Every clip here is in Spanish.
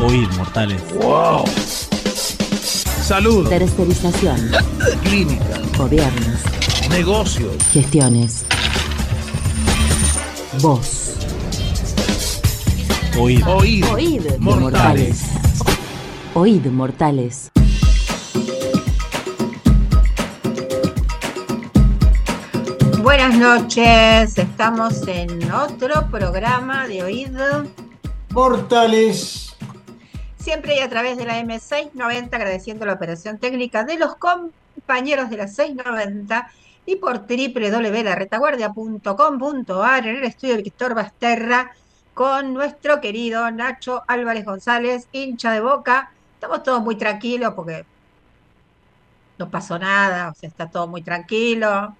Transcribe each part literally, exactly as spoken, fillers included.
Oíd, mortales. ¡Wow! Salud. Tercerización. Clínica. Gobiernos. Negocios. Gestiones. Voz. Oíd. Oíd. Oíd, mortales. Oíd, mortales. Buenas noches, estamos en otro programa de Oíd Mortales. Siempre y a través de la eme seiscientos noventa, agradeciendo la operación técnica de los compañeros de la seiscientos noventa y por doble u doble u doble u punto la retaguardia punto com punto a r en el estudio de Víctor Basterra con nuestro querido Nacho Álvarez González, hincha de Boca. Estamos todos muy tranquilos porque no pasó nada, o sea, está todo muy tranquilo.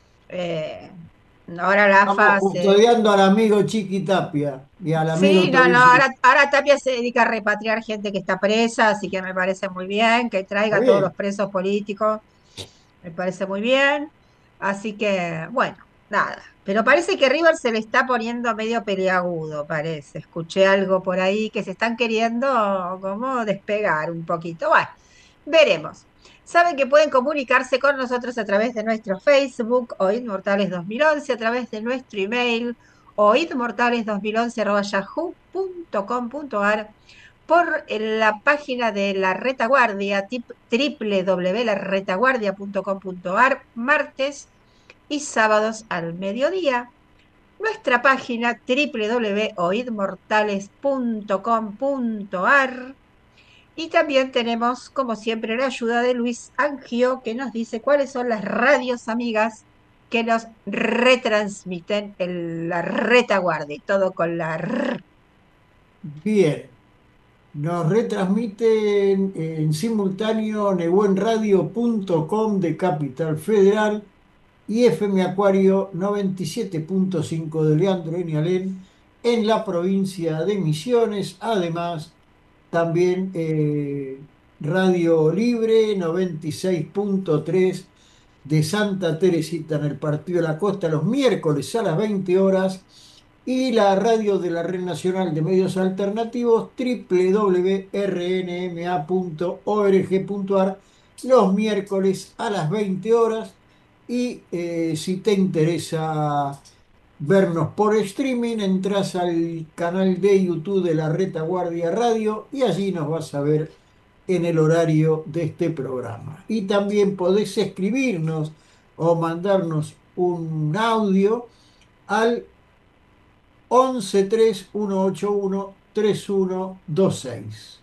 Eh, ahora la Estamos AFA se... custodiando al amigo Chiqui Tapia y al amigo Sí, no, no, Torrici. ahora, ahora Tapia se dedica a repatriar gente que está presa, así que me parece muy bien, que traiga Está a todos los bien. presos políticos, me parece muy bien. Así que, bueno, nada. Pero parece que River se le está poniendo medio peliagudo, parece. Escuché algo por ahí que se están queriendo como despegar un poquito. Bueno, veremos. Saben que pueden comunicarse con nosotros a través de nuestro Facebook, Oíd Mortales dos mil once, a través de nuestro email, oidmortales dos mil once arroba yahoo punto com punto a r, por la página de La Retaguardia, doble u doble u doble u punto la retaguardia punto com punto a r, martes y sábados al mediodía. Nuestra página doble u doble u doble u punto oidmortales punto com punto a r. Y también tenemos, como siempre, la ayuda de Luis Angio, que nos dice cuáles son las radios amigas que nos retransmiten el, la retaguardia, y todo con la R. Bien. Nos retransmiten en simultáneo nebuenradio punto com de Capital Federal y F M Acuario noventa y siete punto cinco de Leandro Enialén en la provincia de Misiones. Además, también eh, Radio Libre noventa y seis punto tres de Santa Teresita en el Partido de la Costa los miércoles a las veinte horas, y la radio de la Red Nacional de Medios Alternativos doble u doble u doble u punto r n m a punto org punto a r los miércoles a las veinte horas. Y eh, si te interesa vernos por streaming, entras al canal de YouTube de la Retaguardia Radio y allí nos vas a ver en el horario de este programa. Y también podés escribirnos o mandarnos un audio al once tres uno ocho uno tres uno dos seis.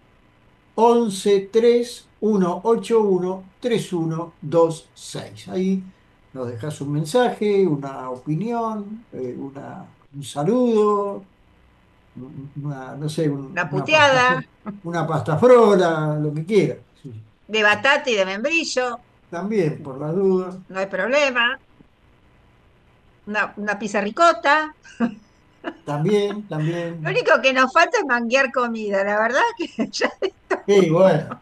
once tres uno ocho uno tres uno dos seis. Ahí nos dejas un mensaje, una opinión, eh, una, un saludo, una, no sé, un- Una una pasta, puteada fro- una pasta frola, lo que quieras. Sí. de batata y de membrillo, También, por las dudas. no hay problema. Una, una pizza ricota. También, Lo también. único que nos falta es manguear comida, la verdad que ya... Y bueno,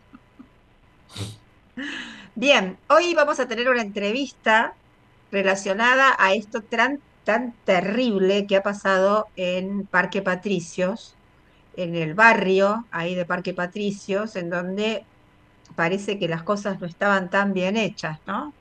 Bien, hoy vamos a tener una entrevista relacionada a esto tan, tan terrible que ha pasado en Parque Patricios, en el barrio ahí de Parque Patricios, en donde parece que las cosas no estaban tan bien hechas, ¿no?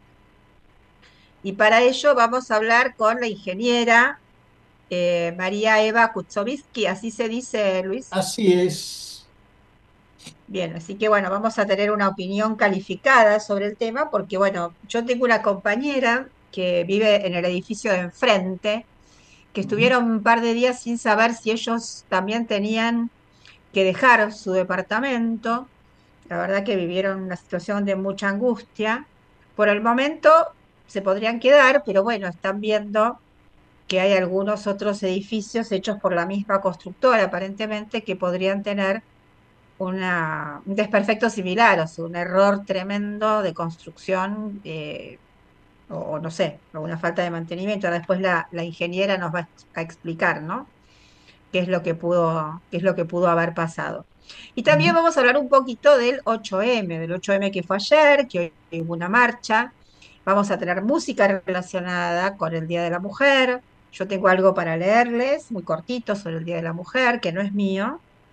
Y para ello vamos a hablar con la ingeniera eh, María Eva Kuczowski, así se dice, Luis. así es. Bien, así que bueno, vamos a tener una opinión calificada sobre el tema, porque bueno, yo tengo una compañera que vive en el edificio de enfrente, que Ujú. estuvieron un par de días sin saber si ellos también tenían que dejar su departamento. La verdad que vivieron una situación de mucha angustia. Por el momento se podrían quedar, pero bueno, están viendo que hay algunos otros edificios hechos por la misma constructora, aparentemente, que podrían tener una, un desperfecto similar, o sea, un error tremendo de construcción, eh, o, o no sé, o una falta de mantenimiento. Ahora después la, la ingeniera nos va a ex- a explicar, ¿no? Qué es lo que pudo, qué es lo que pudo haber pasado. Y también Ujú. vamos a hablar un poquito del ocho eme, del ocho eme que fue ayer, que hoy hubo una marcha. Vamos a tener música relacionada con el Día de la Mujer. Yo tengo algo para leerles, muy cortito, sobre el Día de la Mujer, que no es mío,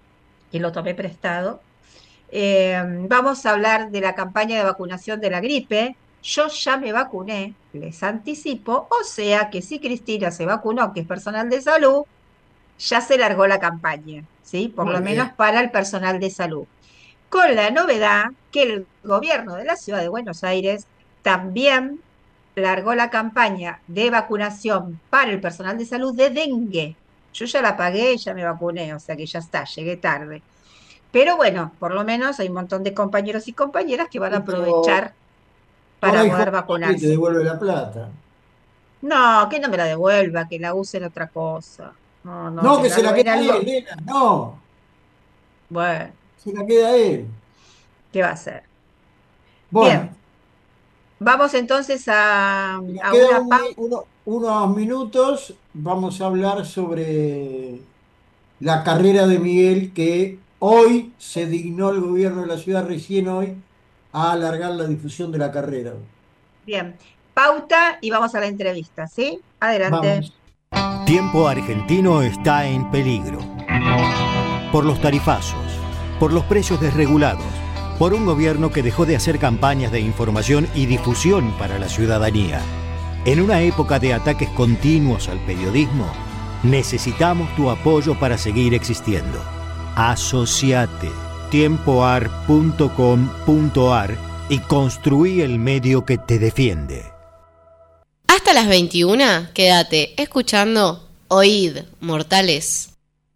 que lo tomé prestado. Eh, vamos a hablar de la campaña de vacunación de la gripe. Yo ya me vacuné, les anticipo, o sea que si Cristina se vacunó, que es personal de salud, ya se largó la campaña, ¿sí? Por Muy lo menos bien. para el personal de salud. Con la novedad que el gobierno de la ciudad de Buenos Aires también largó la campaña de vacunación para el personal de salud de dengue. Yo ya la pagué, ya me vacuné, o sea que ya está, llegué tarde. Pero bueno, por lo menos hay un montón de compañeros y compañeras que van a Y pero aprovechar por para ahí poder Jorge Macri te vacunarse. devuelve la plata. No, que no me la devuelva, que la use en otra cosa. No, no, No, que que en se la algo, en queda él, algo. Elena, no, Bueno, se la queda él. ¿qué va a hacer? Bueno, Bien, vamos entonces a, nos a queda una un pausa. mi- uno- unos minutos. Vamos a hablar sobre la carrera de Miguel, que hoy se dignó el gobierno de la ciudad, recién hoy, a alargar la difusión de la carrera. Bien, pauta y vamos a la entrevista, ¿sí? Adelante. Vamos. Tiempo argentino está en peligro. Por los tarifazos, por los precios desregulados, por un gobierno que dejó de hacer campañas de información y difusión para la ciudadanía. En una época de ataques continuos al periodismo, necesitamos tu apoyo para seguir existiendo. Asociate tiempoar punto com punto ar y construí el medio que te defiende. Hasta las veintiuna, quédate escuchando Oíd, Mortales.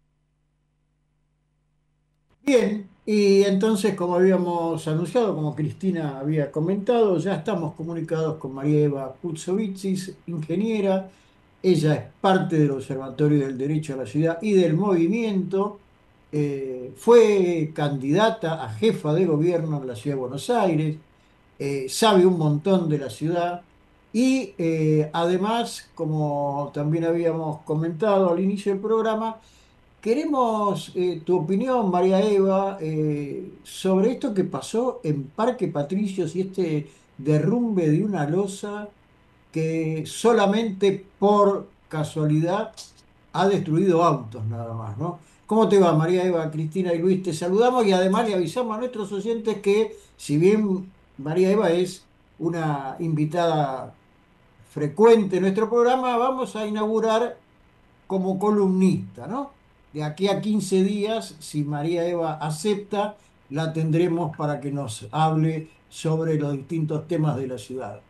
Bien, y entonces, como habíamos anunciado, como Cristina había comentado, ya estamos comunicados con María Eva Putzovitsis, ingeniera. Ella es parte del Observatorio del Derecho a la Ciudad y del movimiento. Eh, fue candidata a jefa de gobierno en la Ciudad de Buenos Aires, eh, sabe un montón de la ciudad y eh, además, como también habíamos comentado al inicio del programa, queremos eh, tu opinión, María Eva, eh, sobre esto que pasó en Parque Patricios y este derrumbe de una losa que solamente por casualidad ha destruido autos nada más, ¿no? ¿Cómo te va, María Eva, Cristina y Luis? Te saludamos y además le avisamos a nuestros oyentes que si bien María Eva es una invitada frecuente en nuestro programa, vamos a inaugurar como columnista, ¿no? De aquí a quince días, si María Eva acepta, la tendremos para que nos hable sobre los distintos temas de la ciudad.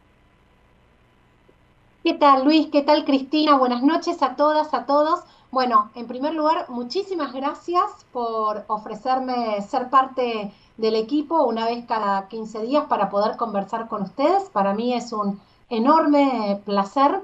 ¿Qué tal, Luis? ¿Qué tal, Cristina? Buenas noches a todas, a todos. Bueno, en primer lugar, muchísimas gracias por ofrecerme ser parte del equipo una vez cada quince días para poder conversar con ustedes. Para mí es un enorme placer.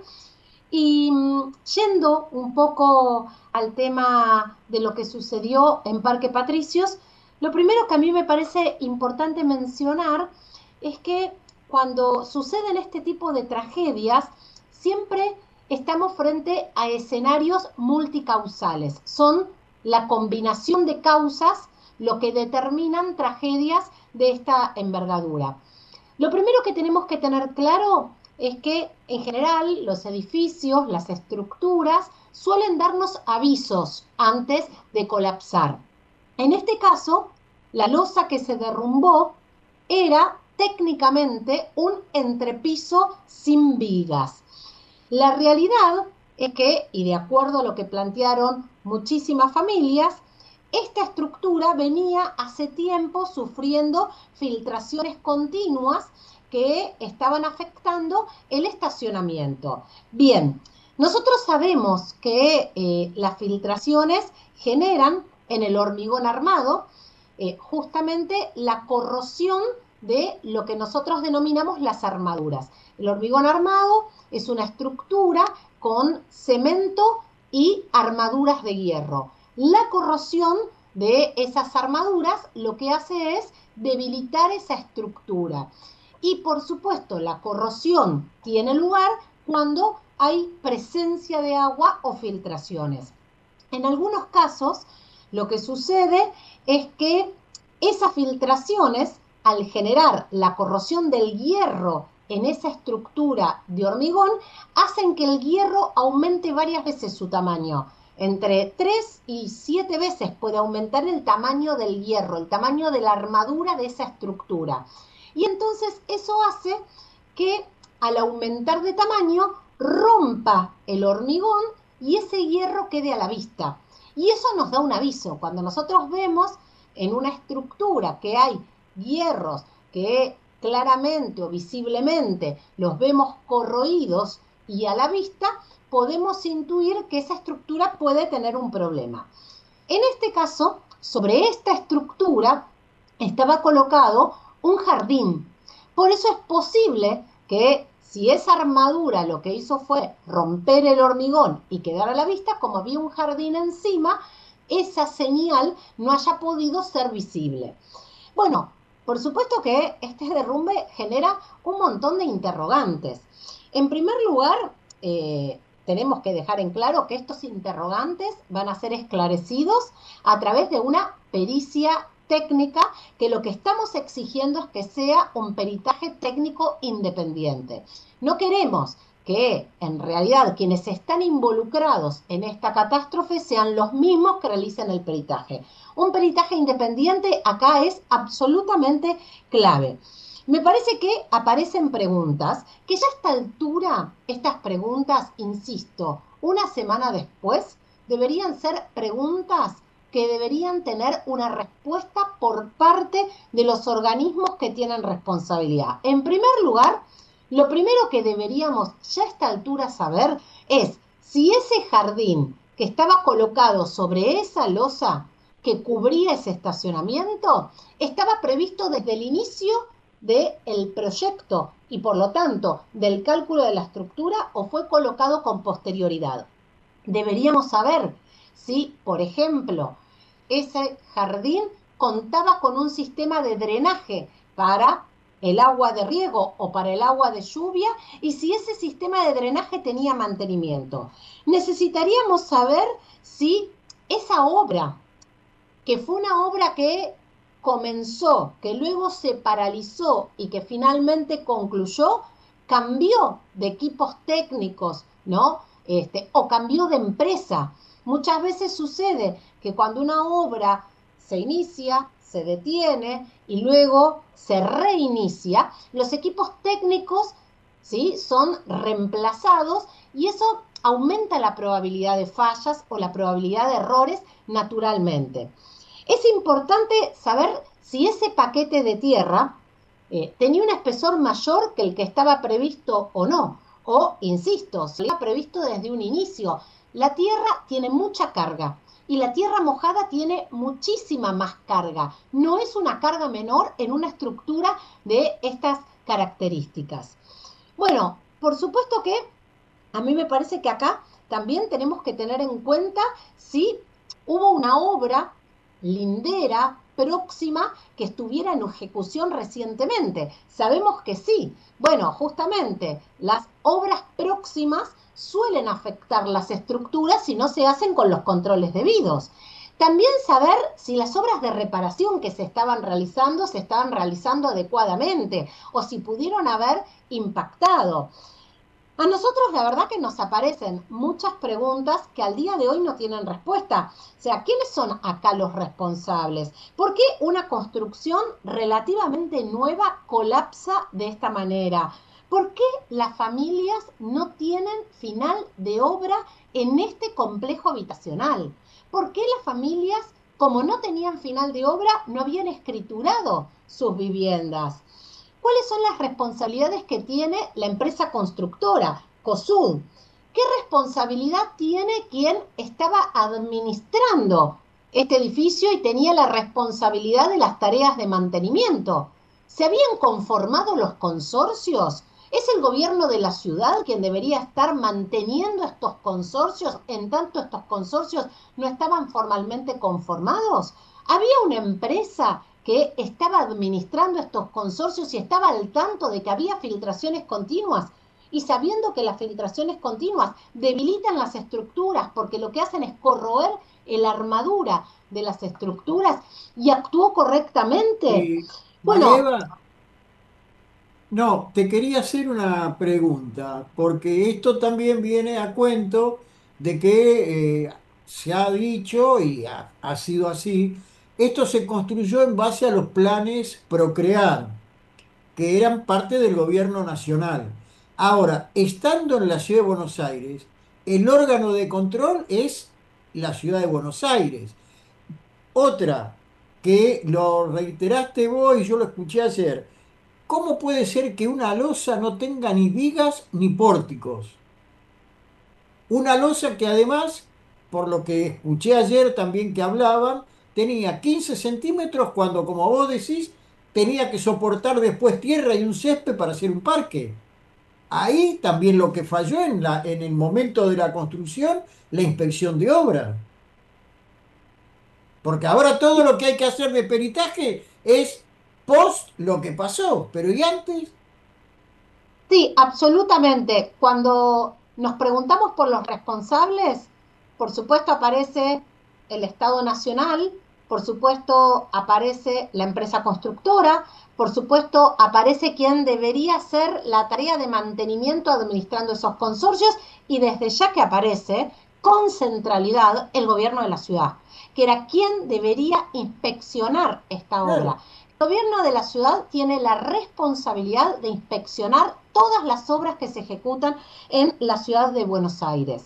Y mm, yendo un poco al tema de lo que sucedió en Parque Patricios, lo primero que a mí me parece importante mencionar es que cuando suceden este tipo de tragedias, siempre estamos frente a escenarios multicausales. Son la combinación de causas lo que determinan tragedias de esta envergadura. Lo primero que tenemos que tener claro es que en general los edificios, las estructuras, suelen darnos avisos antes de colapsar. En este caso, la losa que se derrumbó era técnicamente un entrepiso sin vigas. La realidad es que, y de acuerdo a lo que plantearon muchísimas familias, esta estructura venía hace tiempo sufriendo filtraciones continuas que estaban afectando el estacionamiento. Bien, nosotros sabemos que eh, las filtraciones generan en el hormigón armado eh, justamente la corrosión de lo que nosotros denominamos las armaduras. El hormigón armado es una estructura con cemento y armaduras de hierro. La corrosión de esas armaduras lo que hace es debilitar esa estructura. Y por supuesto, la corrosión tiene lugar cuando hay presencia de agua o filtraciones. En algunos casos, lo que sucede es que esas filtraciones, al generar la corrosión del hierro en esa estructura de hormigón, hacen que el hierro aumente varias veces su tamaño. entre tres y siete veces puede aumentar el tamaño del hierro, el tamaño de la armadura de esa estructura. Y entonces eso hace que al aumentar de tamaño rompa el hormigón y ese hierro quede a la vista. Y eso nos da un aviso. Cuando nosotros vemos en una estructura que hay hierros que claramente o visiblemente los vemos corroídos y a la vista, podemos intuir que esa estructura puede tener un problema. En este caso, sobre esta estructura estaba colocado un jardín. Por eso es posible que si esa armadura lo que hizo fue romper el hormigón y quedar a la vista, como había un jardín encima, esa señal no haya podido ser visible. Bueno, por supuesto que este derrumbe genera un montón de interrogantes. En primer lugar, eh, tenemos que dejar en claro que estos interrogantes van a ser esclarecidos a través de una pericia técnica, que lo que estamos exigiendo es que sea un peritaje técnico independiente. No queremos que en realidad quienes están involucrados en esta catástrofe sean los mismos que realicen el peritaje. Un peritaje independiente acá es absolutamente clave. Me parece que aparecen preguntas que ya a esta altura, estas preguntas, insisto, una semana después, deberían ser preguntas que deberían tener una respuesta por parte de los organismos que tienen responsabilidad. En primer lugar, lo primero que deberíamos ya a esta altura saber es si ese jardín que estaba colocado sobre esa losa que cubría ese estacionamiento estaba previsto desde el inicio del proyecto y por lo tanto del cálculo de la estructura o fue colocado con posterioridad. Deberíamos saber si, por ejemplo, ese jardín contaba con un sistema de drenaje para el agua de riego o para el agua de lluvia y si ese sistema de drenaje tenía mantenimiento. Necesitaríamos saber si esa obra, que fue una obra que comenzó, que luego se paralizó y que finalmente concluyó, cambió de equipos técnicos, ¿no? Este, o cambió de empresa. Muchas veces sucede que cuando una obra se inicia, se detiene y luego se reinicia, los equipos técnicos, ¿sí?, son reemplazados y eso aumenta la probabilidad de fallas o la probabilidad de errores naturalmente. Es importante saber si ese paquete de tierra eh, tenía un espesor mayor que el que estaba previsto o no. O, insisto, si estaba previsto desde un inicio. La tierra tiene mucha carga y la tierra mojada tiene muchísima más carga. No es una carga menor en una estructura de estas características. Bueno, por supuesto que a mí me parece que acá también tenemos que tener en cuenta si hubo una obra lindera, próxima, que estuviera en ejecución recientemente. Sabemos que sí. Bueno, justamente las obras próximas suelen afectar las estructuras si no se hacen con los controles debidos. También saber si las obras de reparación que se estaban realizando se estaban realizando adecuadamente o si pudieron haber impactado. A nosotros la verdad que nos aparecen muchas preguntas que al día de hoy no tienen respuesta. O sea, ¿quiénes son acá los responsables? ¿Por qué una construcción relativamente nueva colapsa de esta manera? ¿Por qué las familias no tienen final de obra en este complejo habitacional? ¿Por qué las familias, como no tenían final de obra, no habían escriturado sus viviendas? ¿Cuáles son las responsabilidades que tiene la empresa constructora, COSUD? ¿Qué responsabilidad tiene quien estaba administrando este edificio y tenía la responsabilidad de las tareas de mantenimiento? ¿Se habían conformado los consorcios? ¿Es el gobierno de la ciudad quien debería estar manteniendo estos consorcios en tanto estos consorcios no estaban formalmente conformados? ¿Había una empresa que estaba administrando estos consorcios y estaba al tanto de que había filtraciones continuas? Y sabiendo que las filtraciones continuas debilitan las estructuras porque lo que hacen es corroer la armadura de las estructuras y actuó correctamente. Eh, Bueno, María Eva, no, te quería hacer una pregunta, porque esto también viene a cuento de que eh, se ha dicho y ha, ha sido así, esto se construyó en base a los planes Procrear, que eran parte del gobierno nacional. Ahora, estando en la ciudad de Buenos Aires, el órgano de control es la ciudad de Buenos Aires. Otra, que lo reiteraste vos y yo lo escuché ayer, ¿cómo puede ser que una losa no tenga ni vigas ni pórticos? Una losa que además, por lo que escuché ayer también que hablaban, tenía quince centímetros cuando, como vos decís, tenía que soportar después tierra y un césped para hacer un parque. Ahí también lo que falló en la, en el momento de la construcción, la inspección de obra. Porque ahora todo lo que hay que hacer de peritaje es post lo que pasó, pero ¿y antes? Sí, absolutamente. Cuando nos preguntamos por los responsables, por supuesto aparece el Estado Nacional, por supuesto aparece la empresa constructora, por supuesto aparece quien debería hacer la tarea de mantenimiento administrando esos consorcios y desde ya que aparece con centralidad el gobierno de la ciudad, que era quien debería inspeccionar esta obra. Claro. El gobierno de la ciudad tiene la responsabilidad de inspeccionar todas las obras que se ejecutan en la ciudad de Buenos Aires.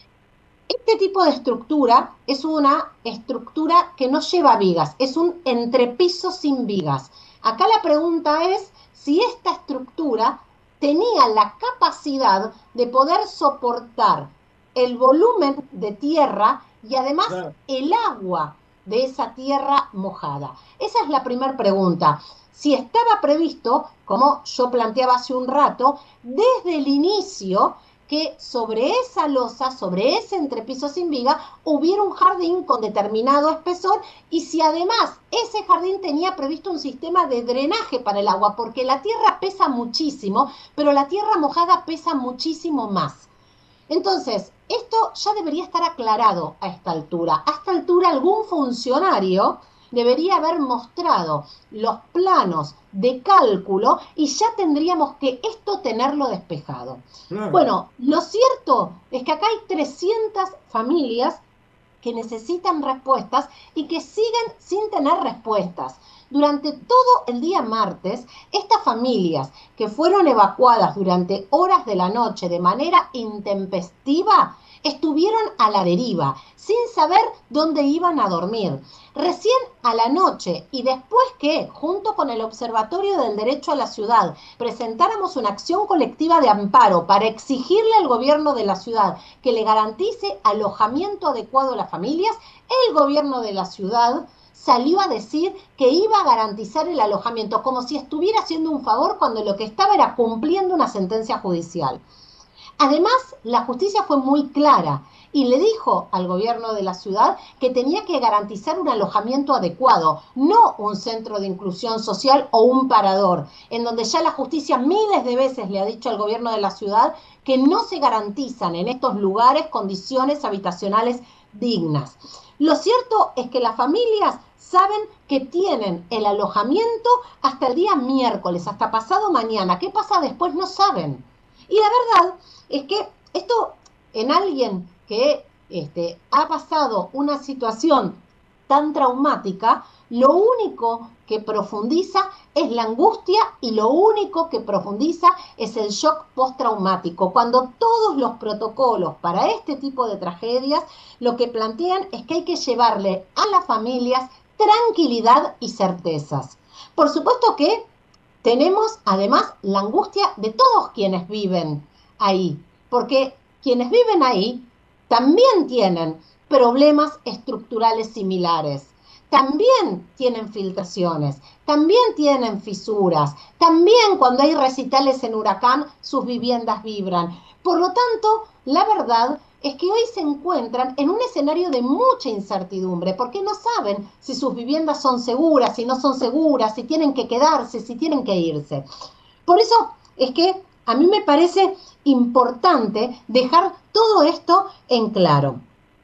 Este tipo de estructura es una estructura que no lleva vigas, es un entrepiso sin vigas. Acá la pregunta es si esta estructura tenía la capacidad de poder soportar el volumen de tierra y además Claro. el agua de esa tierra mojada. Esa es la primera pregunta. Si estaba previsto, como yo planteaba hace un rato, desde el inicio, que sobre esa losa, sobre ese entrepiso sin viga, hubiera un jardín con determinado espesor y si además ese jardín tenía previsto un sistema de drenaje para el agua, porque la tierra pesa muchísimo, pero la tierra mojada pesa muchísimo más. Entonces, esto ya debería estar aclarado a esta altura. A esta altura algún funcionario debería haber mostrado los planos de cálculo y ya tendríamos que esto tenerlo despejado. Claro. Bueno, lo cierto es que acá hay trescientas familias que necesitan respuestas y que siguen sin tener respuestas. Durante todo el día martes, estas familias que fueron evacuadas durante horas de la noche de manera intempestiva, estuvieron a la deriva, sin saber dónde iban a dormir. Recién a la noche y después que, junto con el Observatorio del Derecho a la Ciudad, presentáramos una acción colectiva de amparo para exigirle al gobierno de la ciudad que le garantice alojamiento adecuado a las familias, el gobierno de la ciudad salió a decir que iba a garantizar el alojamiento, como si estuviera haciendo un favor cuando lo que estaba era cumpliendo una sentencia judicial. Además, la justicia fue muy clara y le dijo al gobierno de la ciudad que tenía que garantizar un alojamiento adecuado, no un centro de inclusión social o un parador, en donde ya la justicia miles de veces le ha dicho al gobierno de la ciudad que no se garantizan en estos lugares condiciones habitacionales dignas. Lo cierto es que las familias saben que tienen el alojamiento hasta el día miércoles, hasta pasado mañana. ¿Qué pasa después? No saben. Y la verdad es que esto en alguien que este, ha pasado una situación tan traumática, lo único que profundiza es la angustia y lo único que profundiza es el shock postraumático. Cuando todos los protocolos para este tipo de tragedias lo que plantean es que hay que llevarle a las familias tranquilidad y certezas. Por supuesto que tenemos además la angustia de todos quienes viven ahí, porque quienes viven ahí también tienen problemas estructurales similares, también tienen filtraciones, también tienen fisuras, también cuando hay recitales en huracán sus viviendas vibran. Por lo tanto, la verdad es que hoy se encuentran en un escenario de mucha incertidumbre, porque no saben si sus viviendas son seguras, si no son seguras, si tienen que quedarse, si tienen que irse. Por eso es que a mí me parece importante dejar todo esto en claro.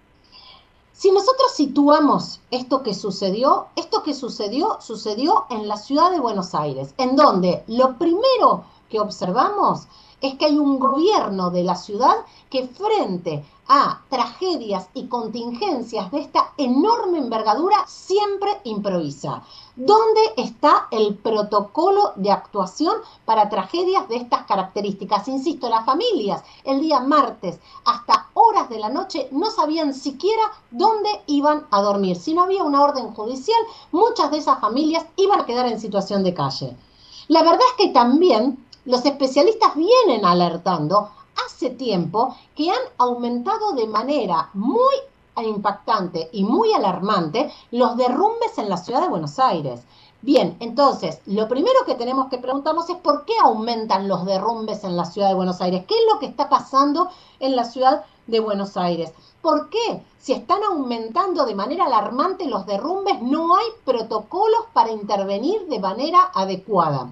Si nosotros situamos esto que sucedió, esto que sucedió, sucedió en la ciudad de Buenos Aires, en donde lo primero que observamos es que hay un gobierno de la ciudad que frente a tragedias y contingencias de esta enorme envergadura siempre improvisa. ¿Dónde está el protocolo de actuación para tragedias de estas características? Insisto, las familias el día martes hasta horas de la noche no sabían siquiera dónde iban a dormir. Si no había una orden judicial, muchas de esas familias iban a quedar en situación de calle. La verdad es que también los especialistas vienen alertando hace tiempo que han aumentado de manera muy impactante y muy alarmante los derrumbes en la ciudad de Buenos Aires. Bien, entonces, lo primero que tenemos que preguntarnos es por qué aumentan los derrumbes en la ciudad de Buenos Aires. ¿Qué es lo que está pasando en la ciudad de Buenos Aires? ¿Por qué? Si están aumentando de manera alarmante los derrumbes, no hay protocolos para intervenir de manera adecuada.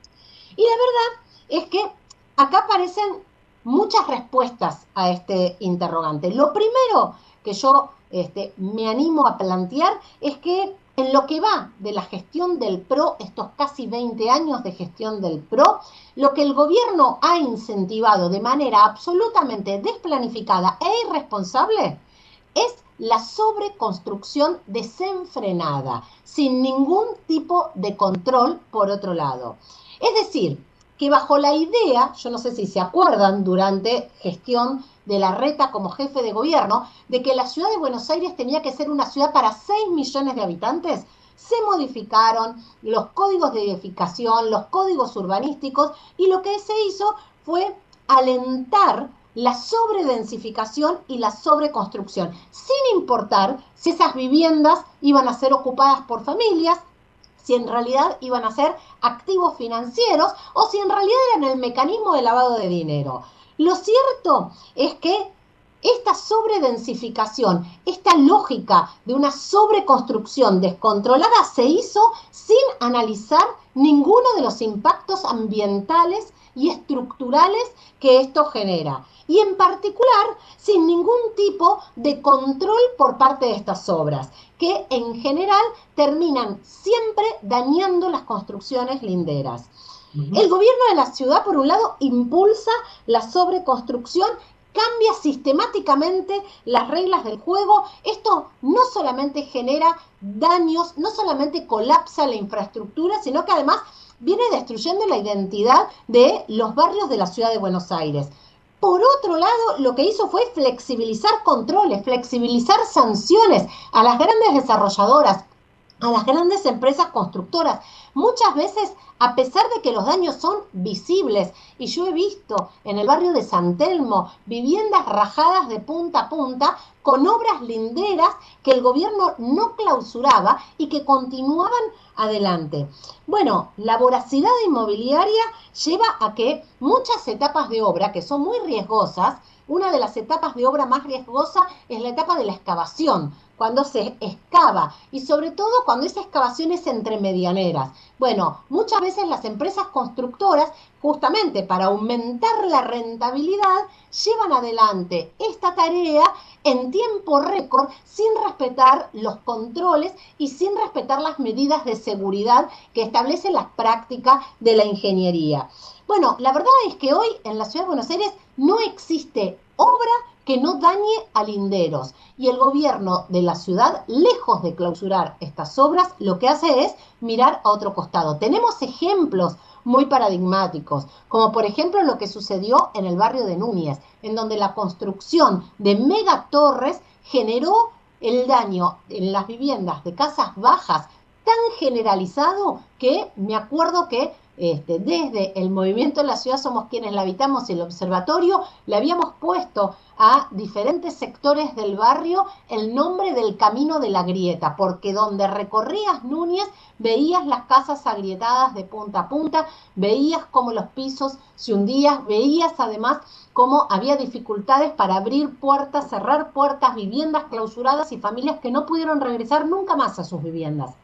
Y la verdad es que acá aparecen muchas respuestas a este interrogante. Lo primero que yo este, me animo a plantear es que en lo que va de la gestión del P R O, estos casi veinte años de gestión del P R O, lo que el gobierno ha incentivado de manera absolutamente desplanificada e irresponsable es la sobreconstrucción desenfrenada, sin ningún tipo de control por otro lado. Es decir, que bajo la idea, yo no sé si se acuerdan durante gestión de Larreta como jefe de gobierno, de que la ciudad de Buenos Aires tenía que ser una ciudad para seis millones de habitantes, se modificaron los códigos de edificación, los códigos urbanísticos, y lo que se hizo fue alentar la sobredensificación y la sobreconstrucción, sin importar si esas viviendas iban a ser ocupadas por familias, si en realidad iban a ser activos financieros o si en realidad eran el mecanismo de lavado de dinero. Lo cierto es que esta sobredensificación, esta lógica de una sobreconstrucción descontrolada se hizo sin analizar ninguno de los impactos ambientales y estructurales que esto genera. Y en particular, sin ningún tipo de control por parte de estas obras, que en general terminan siempre dañando las construcciones linderas. Uh-huh. El gobierno de la ciudad, por un lado, impulsa la sobreconstrucción, cambia sistemáticamente las reglas del juego. Esto no solamente genera daños, no solamente colapsa la infraestructura, sino que además viene destruyendo la identidad de los barrios de la ciudad de Buenos Aires. Por otro lado, lo que hizo fue flexibilizar controles, flexibilizar sanciones a las grandes desarrolladoras, a las grandes empresas constructoras. Muchas veces, a pesar de que los daños son visibles, y yo he visto en el barrio de San Telmo viviendas rajadas de punta a punta con obras linderas que el gobierno no clausuraba y que continuaban adelante. Bueno, la voracidad inmobiliaria lleva a que muchas etapas de obra, que son muy riesgosas, una de las etapas de obra más riesgosa es la etapa de la excavación, cuando se excava y sobre todo cuando esa excavación es entre medianeras. Bueno, muchas veces las empresas constructoras, justamente para aumentar la rentabilidad, llevan adelante esta tarea en tiempo récord sin respetar los controles y sin respetar las medidas de seguridad que establece la práctica de la ingeniería. Bueno, la verdad es que hoy en la ciudad de Buenos Aires no existe obra que no dañe a linderos. Y el gobierno de la ciudad, lejos de clausurar estas obras, lo que hace es mirar a otro costado. Tenemos ejemplos muy paradigmáticos, como por ejemplo lo que sucedió en el barrio de Núñez, en donde la construcción de megatorres generó el daño en las viviendas de casas bajas tan generalizado que me acuerdo que Este, desde el movimiento de la ciudad Somos Quienes la Habitamos y el observatorio le habíamos puesto a diferentes sectores del barrio el nombre del camino de la grieta, porque donde recorrías Núñez veías las casas agrietadas de punta a punta, veías cómo los pisos se hundían, veías además cómo había dificultades para abrir puertas, cerrar puertas, viviendas clausuradas y familias que no pudieron regresar nunca más a sus viviendas.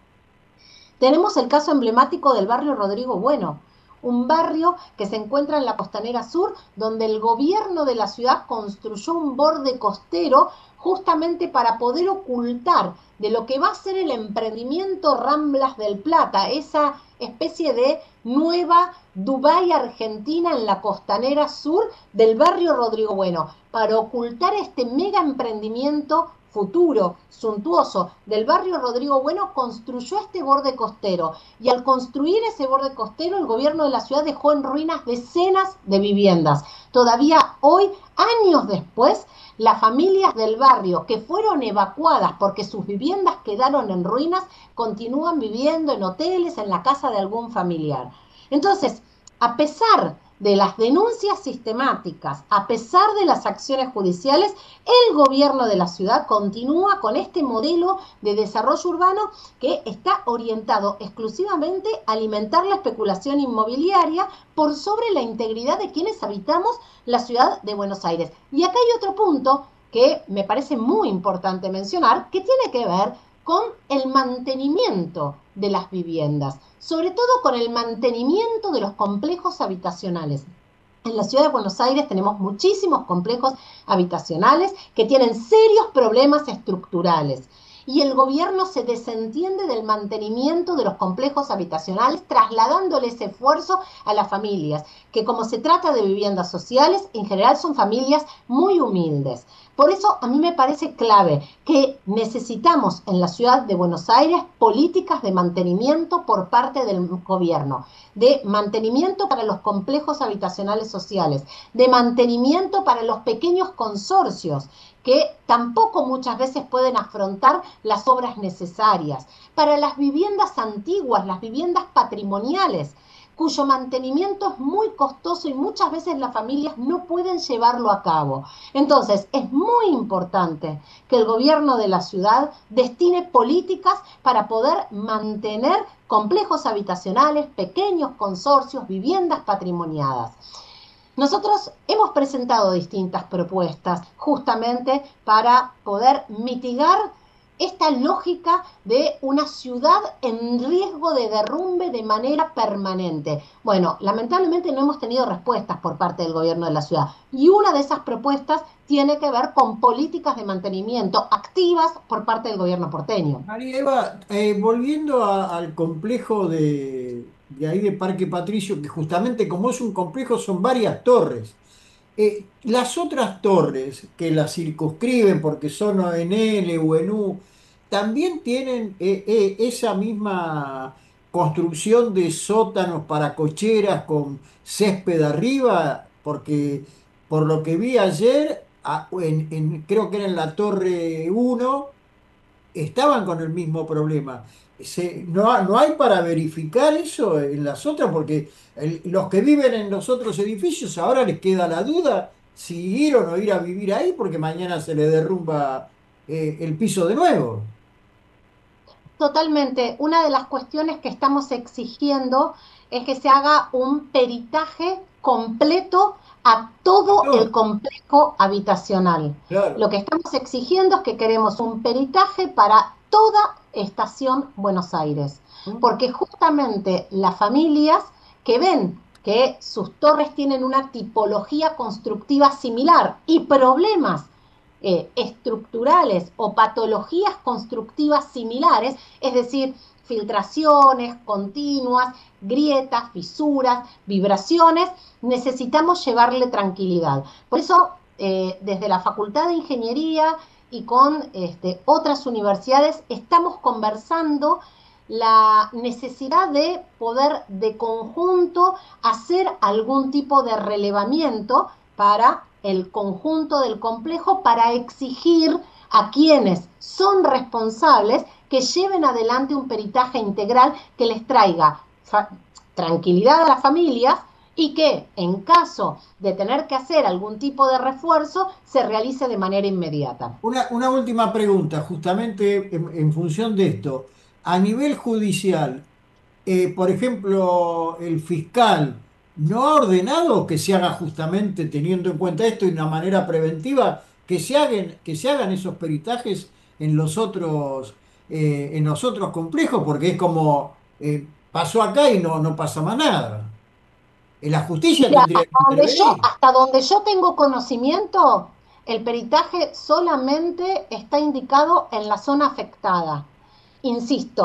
Tenemos el caso emblemático del barrio Rodrigo Bueno, un barrio que se encuentra en la Costanera Sur, donde el gobierno de la ciudad construyó un borde costero justamente para poder ocultar de lo que va a ser el emprendimiento Ramblas del Plata, esa especie de nueva Dubái Argentina en la costanera sur del barrio Rodrigo Bueno, para ocultar este mega emprendimiento futuro, suntuoso, del barrio Rodrigo Bueno, construyó este borde costero. Y al construir ese borde costero, el gobierno de la ciudad dejó en ruinas decenas de viviendas. Todavía hoy, años después, las familias del barrio que fueron evacuadas porque sus viviendas quedaron en ruinas, continúan viviendo en hoteles, en la casa de algún familiar. Entonces, a pesar de las denuncias sistemáticas, a pesar de las acciones judiciales, el gobierno de la ciudad continúa con este modelo de desarrollo urbano que está orientado exclusivamente a alimentar la especulación inmobiliaria por sobre la integridad de quienes habitamos la ciudad de Buenos Aires. Y acá hay otro punto que me parece muy importante mencionar, que tiene que ver con el mantenimiento de las viviendas, sobre todo con el mantenimiento de los complejos habitacionales. En la ciudad de Buenos Aires tenemos muchísimos complejos habitacionales que tienen serios problemas estructurales y el gobierno se desentiende del mantenimiento de los complejos habitacionales, trasladándole ese esfuerzo a las familias, que como se trata de viviendas sociales, en general son familias muy humildes. Por eso a mí me parece clave que necesitamos en la ciudad de Buenos Aires políticas de mantenimiento por parte del gobierno, de mantenimiento para los complejos habitacionales sociales, de mantenimiento para los pequeños consorcios que tampoco muchas veces pueden afrontar las obras necesarias, para las viviendas antiguas, las viviendas patrimoniales, cuyo mantenimiento es muy costoso y muchas veces las familias no pueden llevarlo a cabo. Entonces, es muy importante que el gobierno de la ciudad destine políticas para poder mantener complejos habitacionales, pequeños consorcios, viviendas patrimoniadas. Nosotros hemos presentado distintas propuestas justamente para poder mitigar esta lógica de una ciudad en riesgo de derrumbe de manera permanente. Bueno, lamentablemente no hemos tenido respuestas por parte del gobierno de la ciudad. Y una de esas propuestas tiene que ver con políticas de mantenimiento activas por parte del gobierno porteño. María Eva, eh, volviendo a- al complejo de, de ahí de Parque Patricio, que justamente como es un complejo son varias torres. Eh, las otras torres que las circunscriben porque son o en L o en U, también tienen eh, eh, esa misma construcción de sótanos para cocheras con césped arriba, porque por lo que vi ayer, a- en- en- creo que era en la torre uno estaban con el mismo problema. Se- no, ha- no hay para verificar eso en las otras, porque el- los que viven en los otros edificios ahora les queda la duda si ir o no ir a vivir ahí, porque mañana se les derrumba eh, el piso de nuevo. Totalmente. Una de las cuestiones que estamos exigiendo es que se haga un peritaje completo a todo No, el complejo habitacional. claro. Lo que estamos exigiendo es que queremos un peritaje para toda Estación Buenos Aires, porque justamente las familias que ven que sus torres tienen una tipología constructiva similar y problemas eh, estructurales o patologías constructivas similares, es decir, filtraciones continuas, grietas, fisuras, vibraciones, necesitamos llevarle tranquilidad. Por eso, eh, desde la Facultad de Ingeniería y con este, otras universidades, estamos conversando la necesidad de poder de conjunto hacer algún tipo de relevamiento para el conjunto del complejo, para exigir a quienes son responsables que lleven adelante un peritaje integral que les traiga tranquilidad a las familias y que en caso de tener que hacer algún tipo de refuerzo se realice de manera inmediata. Una, una última pregunta, justamente en, en función de esto. A nivel judicial, eh, por ejemplo, el fiscal no ha ordenado que se haga justamente teniendo en cuenta esto y de una manera preventiva, que se hagan, que se hagan esos peritajes en los otros, eh, en los otros complejos, porque es como eh, pasó acá y no, no pasa más nada. Eh, La justicia Mira, tendría que hasta donde yo, intervenir. hasta donde yo tengo conocimiento, el peritaje solamente está indicado en la zona afectada. Insisto,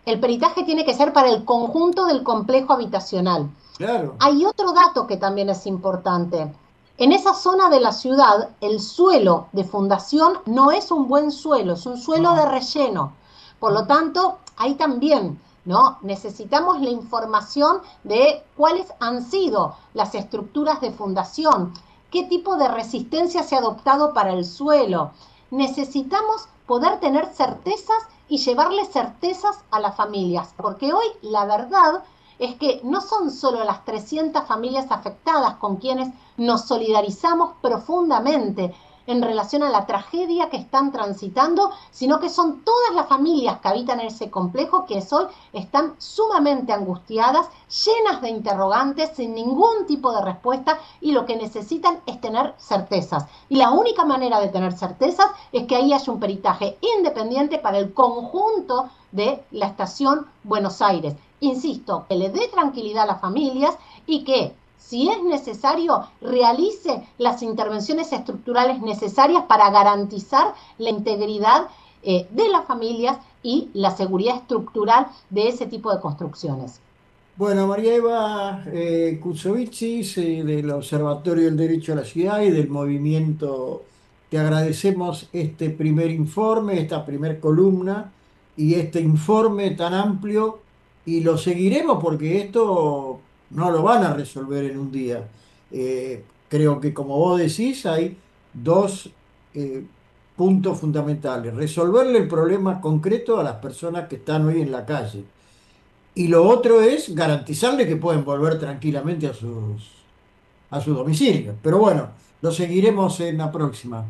El peritaje tiene que ser para el conjunto del complejo habitacional. Claro. Hay otro dato que también es importante. En esa zona de la ciudad, el suelo de fundación no es un buen suelo, es un suelo No. de relleno. Por lo tanto, ahí también, ¿no? Necesitamos la información de cuáles han sido las estructuras de fundación, qué tipo de resistencia se ha adoptado para el suelo. Necesitamos poder tener certezas y llevarle certezas a las familias, porque hoy la verdad es que no son solo las trescientas familias afectadas con quienes nos solidarizamos profundamente en relación a la tragedia que están transitando, sino que son todas las familias que habitan en ese complejo que hoy están sumamente angustiadas, llenas de interrogantes, sin ningún tipo de respuesta, y lo que necesitan es tener certezas. Y la única manera de tener certezas es que ahí haya un peritaje independiente para el conjunto de la estación Buenos Aires. Insisto, que le dé tranquilidad a las familias y que, si es necesario, realice las intervenciones estructurales necesarias para garantizar la integridad eh, de las familias y la seguridad estructural de ese tipo de construcciones. Bueno, María Eva eh, Kuzovicis, eh, del Observatorio del Derecho a la Ciudad y del movimiento, te agradecemos este primer informe, esta primer columna y este informe tan amplio, y lo seguiremos porque esto no lo van a resolver en un día. Eh, creo que, como vos decís, hay dos eh, puntos fundamentales. Resolverle el problema concreto a las personas que están hoy en la calle. Y lo otro es garantizarle que pueden volver tranquilamente a sus, a sus domicilios. Pero bueno, lo seguiremos en la próxima.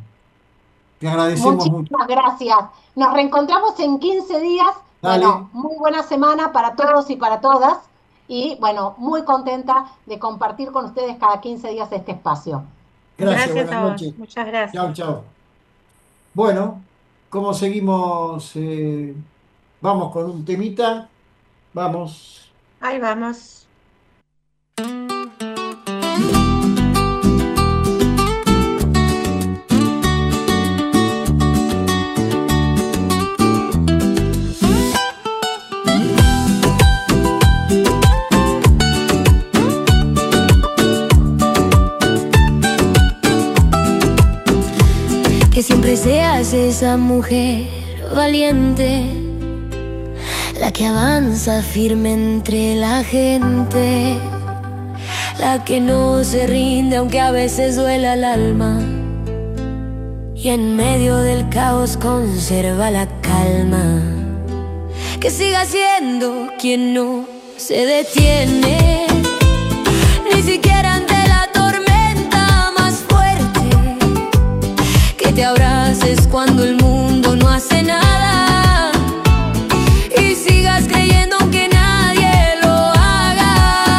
Te agradecemos mucho. Muchísimas gracias. Nos reencontramos en quince días. Dale. Bueno, muy buena semana para todos y para todas. Y bueno, muy contenta de compartir con ustedes cada quince días este espacio. Gracias, Gracias buenas a vos. noches. Muchas gracias. Chao, chao. Bueno, ¿cómo seguimos? Eh, vamos con un temita. Vamos. Ahí vamos. Que siempre seas esa mujer valiente, la que avanza firme entre la gente, la que no se rinde aunque a veces duela el alma, y en medio del caos conserva la calma. Que siga siendo quien no se detiene, ni siquiera ante la tormenta más fuerte. Que te abraces cuando el mundo no hace nada, y sigas creyendo aunque nadie lo haga.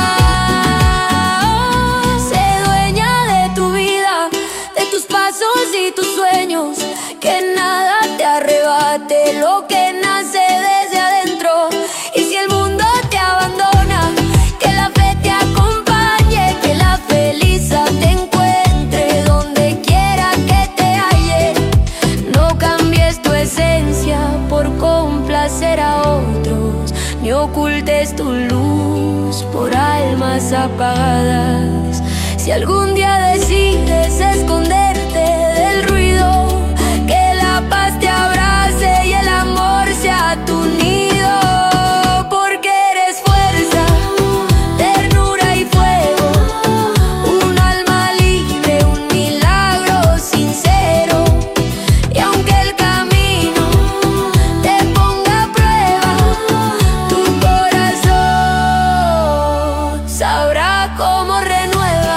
Sé dueña de tu vida, de tus pasos y tus sueños. Que nada te arrebate lo que nace desde adentro. Y si el mundo te abandona, que la fe te acompañe, que la felicidad te encuentre donde quiera que te halle. No cambies tu esencia por complacer a otros, ni ocultes tu luz por almas apagadas. Si algún día decides esconderte del ruido, que la paz te abrace y el amor sea tu nido. Porque eres fuerza, ternura y fuego, un alma libre, un milagro sincero. Y aunque el camino te ponga a prueba, tu corazón sabrá cómo renueva.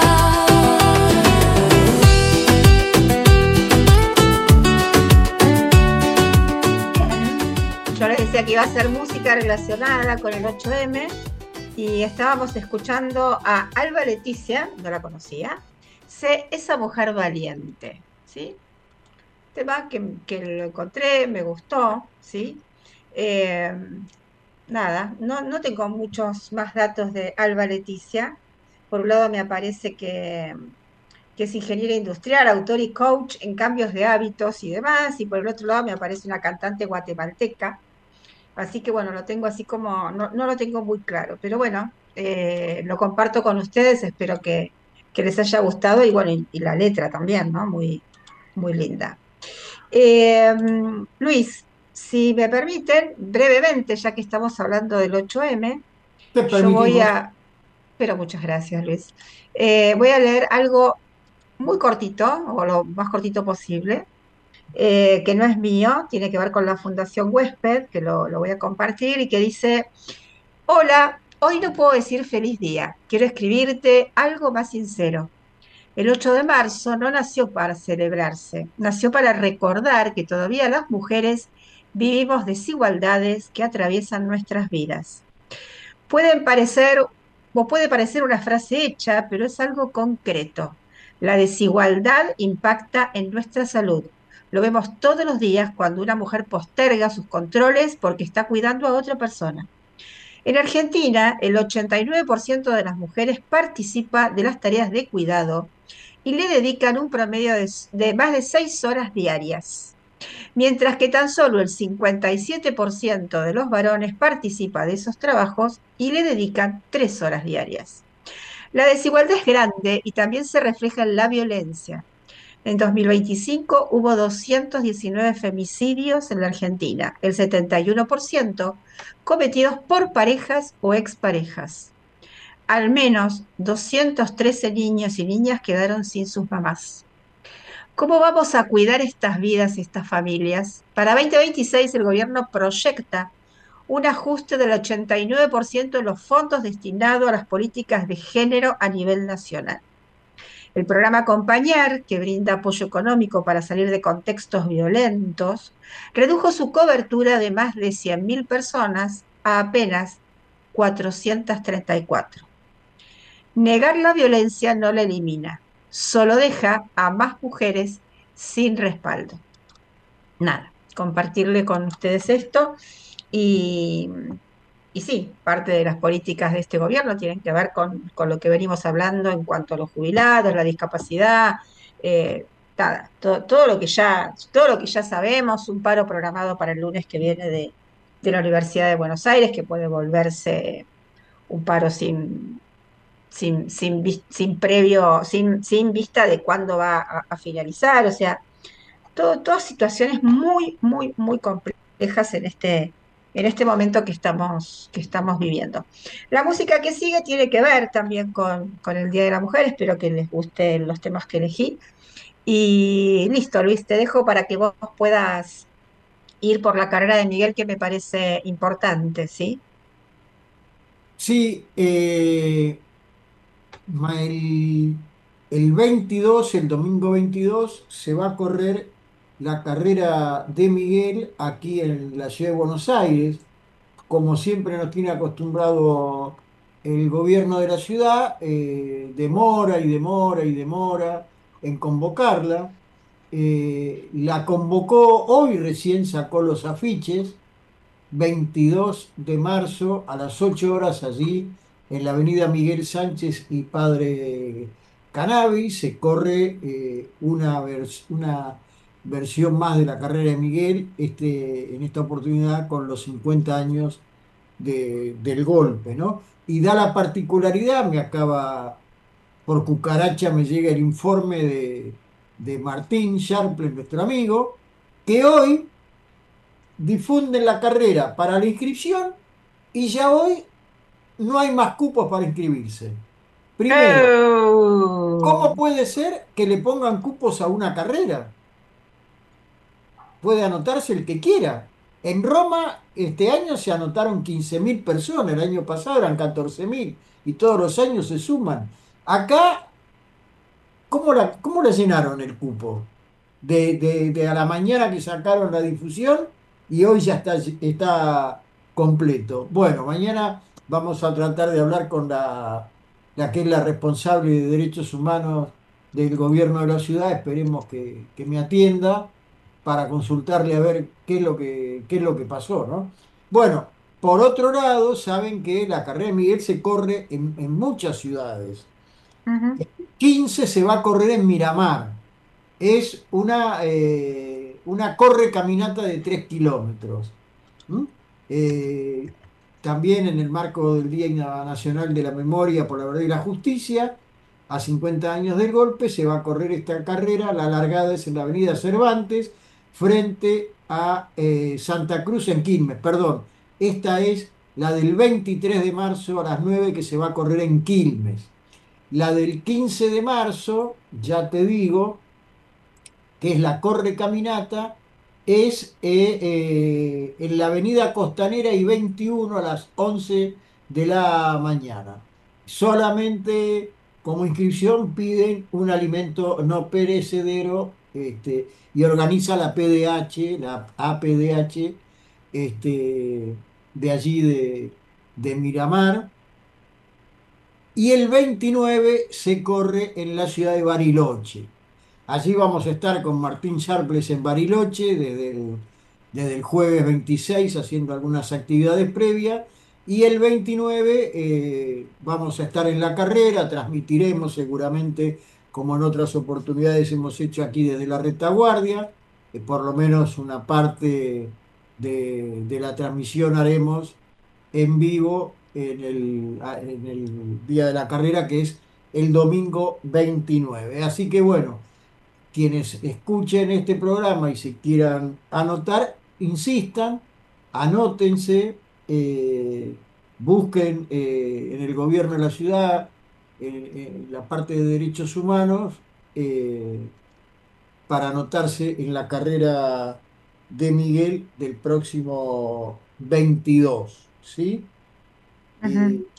Yo les decía que iba a ser música relacionada con el ocho eme y estábamos escuchando a Alba Leticia, no la conocía, Sé esa mujer valiente, ¿sí? Tema que, que lo encontré, me gustó, ¿sí? Eh, nada, no, no tengo muchos más datos de Alba Leticia. Por un lado me aparece que, que es ingeniera industrial, autor y coach en cambios de hábitos y demás, y por el otro lado me aparece una cantante guatemalteca Así que bueno, lo tengo así como, no, no lo tengo muy claro, pero bueno, eh, lo comparto con ustedes, espero que, que les haya gustado y bueno, y, y la letra también, ¿no? Muy, muy linda. Eh, Luis, si me permiten, brevemente, ya que estamos hablando del ocho eme, Te yo voy permitimos. a, pero muchas gracias, Luis. Eh, voy a leer algo muy cortito, o lo más cortito posible, eh, que no es mío, tiene que ver con la Fundación Huésped, que lo, lo voy a compartir y que dice: hola, hoy no puedo decir feliz día, quiero escribirte algo más sincero. El ocho de marzo no nació para celebrarse, nació para recordar que todavía las mujeres vivimos desigualdades que atraviesan nuestras vidas. Pueden parecer, o puede parecer una frase hecha, pero es algo concreto. La desigualdad impacta en nuestra salud. Lo vemos todos los días cuando una mujer posterga sus controles porque está cuidando a otra persona. En Argentina, el ochenta y nueve por ciento de las mujeres participa de las tareas de cuidado y le dedican un promedio de, de más de seis horas diarias, mientras que tan solo el cincuenta y siete por ciento de los varones participa de esos trabajos y le dedican tres horas diarias. La desigualdad es grande y también se refleja en la violencia. En dos mil veinticinco hubo doscientos diecinueve femicidios en la Argentina, el setenta y uno por ciento cometidos por parejas o exparejas. Al menos doscientos trece niños y niñas quedaron sin sus mamás. ¿Cómo vamos a cuidar estas vidas, estas familias? Para dos mil veintiséis el gobierno proyecta un ajuste del ochenta y nueve por ciento de los fondos destinados a las políticas de género a nivel nacional. El programa Acompañar, que brinda apoyo económico para salir de contextos violentos, redujo su cobertura de más de cien mil personas a apenas cuatrocientas treinta y cuatro. Negar la violencia no la elimina, solo deja a más mujeres sin respaldo. Nada, compartirle con ustedes esto y, y sí, parte de las políticas de este gobierno tienen que ver con, con lo que venimos hablando en cuanto a los jubilados, la discapacidad, eh, nada, todo, todo lo que ya, todo lo que ya sabemos, un paro programado para el lunes que viene de, de la Universidad de Buenos Aires, que puede volverse un paro sin, sin, sin, sin previo, sin, sin vista de cuándo va a, a finalizar, o sea, todo, todas situaciones muy, muy, muy complejas en este, en este momento que estamos, que estamos viviendo. La música que sigue tiene que ver también con, con el Día de la Mujer, espero que les gusten los temas que elegí. Y listo, Luis, te dejo para que vos puedas ir por la carrera de Miguel, que me parece importante, ¿sí? Sí, eh, ma- el, el veintidós, el domingo veintidós, se va a correr la carrera de Miguel aquí en la ciudad de Buenos Aires. Como siempre nos tiene acostumbrado el gobierno de la ciudad, eh, demora y demora y demora en convocarla. Eh, la convocó hoy, recién sacó los afiches, veintidós de marzo a las ocho horas allí en la avenida Miguel Sánchez y Padre Cannavy. Se corre eh, una, vers- una versión más de la carrera de Miguel, este, en esta oportunidad con los cincuenta años de- del golpe, ¿no? Y da la particularidad, me acaba, por cucaracha me llega el informe de, de Martín Sharple, nuestro amigo, que hoy difunden la carrera para la inscripción y ya hoy no hay más cupos para inscribirse. Primero, ¿cómo ¡Oh! puede ser que le pongan cupos a una carrera? Puede anotarse el que quiera. En Roma este año se anotaron quince mil personas, el año pasado eran catorce mil y todos los años se suman. Acá, ¿cómo la, cómo la llenaron el cupo? De, de- de a la mañana que sacaron la difusión y hoy ya está, está completo. Bueno, mañana vamos a tratar de hablar con la, la que es la responsable de derechos humanos del gobierno de la ciudad. Esperemos que, que me atienda para consultarle a ver qué es lo que, qué es lo que pasó, ¿no? Bueno, por otro lado, saben que la carrera de Miguel se corre en, en muchas ciudades. Ujú. Quince se va a correr en Miramar. Es una, eh, una corre caminata de tres kilómetros. ¿Mm? Eh, También en el marco del Día Nacional de la Memoria por la Verdad y la Justicia, a cincuenta años del golpe, se va a correr esta carrera. La largada es en la Avenida Cervantes, frente a eh, Santa Cruz en Quilmes. Perdón, esta es la del veintitrés de marzo a las nueve, que se va a correr en Quilmes. La del quince de marzo, ya te digo, que es la Corre Caminata, es eh, eh, en la Avenida Costanera y veintiuno a las once de la mañana. Solamente como inscripción piden un alimento no perecedero, este, y organiza la P D H, la A P D H, este, de allí de, de Miramar. Y el veintinueve se corre en la ciudad de Bariloche. Allí vamos a estar con Martín Sharples en Bariloche desde el, desde el jueves veintiséis, haciendo algunas actividades previas. Y el veintinueve eh, vamos a estar en la carrera, transmitiremos seguramente, como en otras oportunidades hemos hecho aquí desde la retaguardia, eh, por lo menos una parte de, de la transmisión haremos en vivo en el, en el día de la carrera, que es el domingo veintinueve. Así que bueno, quienes escuchen este programa y se quieran anotar, insistan, anótense, eh, busquen eh, en el gobierno de la ciudad, en, en la parte de derechos humanos, eh, para anotarse en la carrera de Miguel del próximo veintidós, ¿sí? Ujú. Y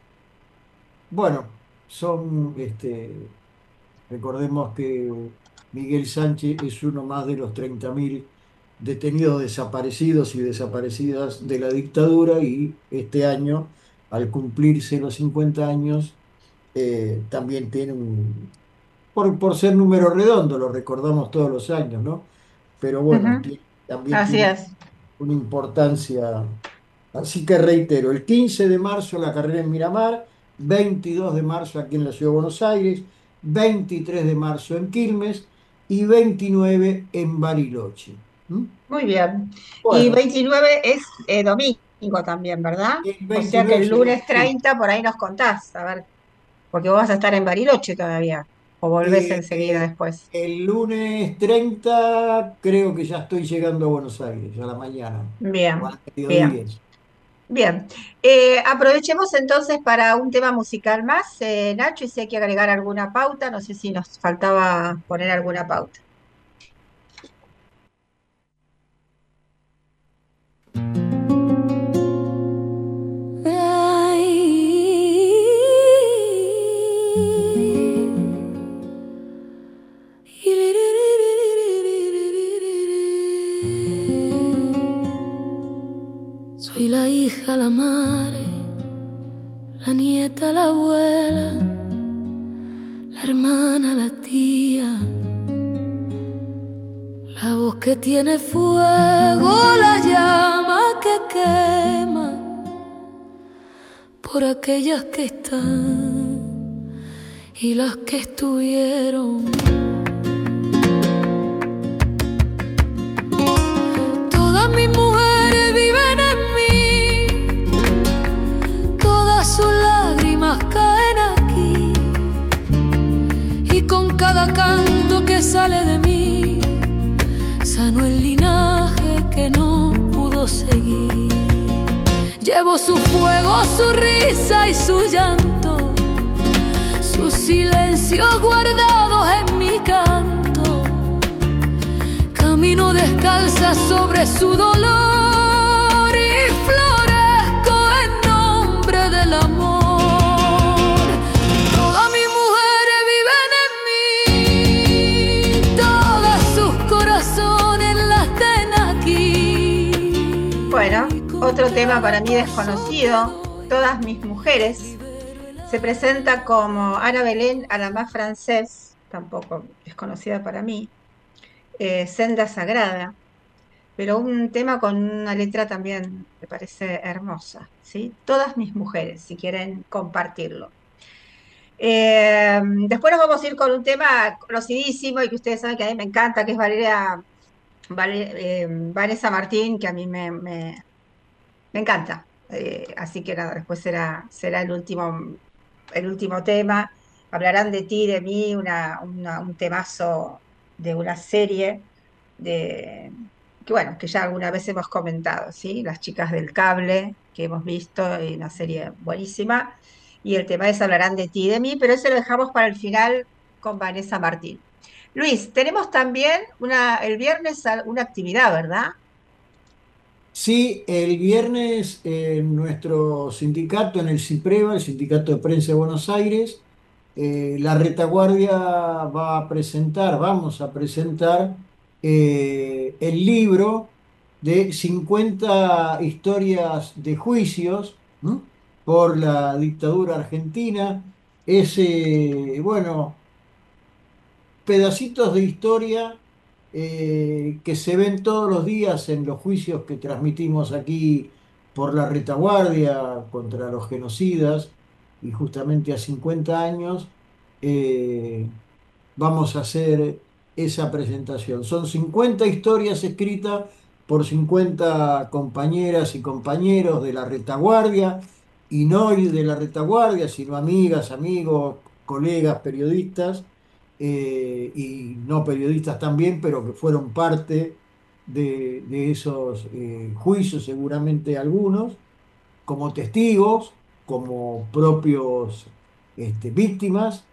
bueno, son, este, recordemos que Miguel Sánchez es uno más de los treinta mil detenidos, desaparecidos y desaparecidas de la dictadura, y este año, al cumplirse los cincuenta años, eh, también tiene un, por, por ser número redondo, lo recordamos todos los años, ¿no? Pero bueno, Ujú. ti- también Así tiene es. una importancia. Así que reitero, el quince de marzo la carrera en Miramar, veintidós de marzo aquí en la Ciudad de Buenos Aires, veintitrés de marzo en Quilmes y veintinueve en Bariloche. ¿Mm? Muy bien. Y Bueno, veintinueve es eh, domingo también, ¿verdad? el O sea que veintinueve el sería, lunes sí. treinta por ahí nos contás, a ver, porque vos vas a estar en Bariloche todavía, o volvés Eh, enseguida eh, después. el lunes treinta creo que ya estoy llegando a Buenos Aires, a la mañana, o Bien, al mediodía. bien, bien. Eh, aprovechemos entonces para un tema musical más, eh, Nacho, y si hay que agregar alguna pauta, no sé si nos faltaba poner alguna pauta. Soy la hija, la madre, la nieta, la abuela, la hermana, la tía, la voz que tiene fuego, la llama que quema por aquellas que están y las que estuvieron. Todas mis mujeres viven en mí, todas sus lágrimas caen aquí, y con cada canto que sale de mí sano el linaje que no pudo seguir. Llevo su fuego, su risa y su llanto, sus silencios guardados en mi canto. Camino descalza sobre su dolor y florezco en nombre del amor. Todas mis mujeres viven en mí, todas sus corazones laten aquí. Bueno, otro tema para mí desconocido, Todas mis mujeres, se presenta como Ana Belén a la más francés, tampoco desconocida para mí, eh, Senda Sagrada, pero un tema con una letra también me parece hermosa, ¿sí? Todas mis mujeres, si quieren compartirlo. Eh, después nos vamos a ir con un tema conocidísimo y que ustedes saben que a mí me encanta, que es Valeria, Vale- eh, Vanessa Martín, que a mí me, me- me encanta. Eh, así que nada, después será, será el último, el último tema. Hablarán de ti, de mí, una, una- un temazo de una serie de, que bueno, que ya alguna vez hemos comentado, ¿sí? Las chicas del cable, que hemos visto, y una serie buenísima. Y el tema es Hablarán de ti y de mí, pero eso lo dejamos para el final con Vanessa Martín. Luis, tenemos también una, el viernes a- una actividad, ¿verdad? Sí, el viernes en nuestro sindicato, en el CIPREVA, el Sindicato de Prensa de Buenos Aires, eh, la retaguardia va a presentar, vamos a presentar eh, el libro de cincuenta historias de juicios, ¿m? Por la dictadura argentina. Es, eh, bueno, pedacitos de historia eh, que se ven todos los días en los juicios que transmitimos aquí por la retaguardia contra los genocidas, y justamente a cincuenta años eh, vamos a hacer esa presentación. Son cincuenta historias escritas por cincuenta compañeras y compañeros de la retaguardia, y no de la retaguardia, sino amigas, amigos, colegas, periodistas, eh, y no periodistas también, pero que fueron parte de, de esos eh, juicios, seguramente algunos, como testigos, como propios este, víctimas.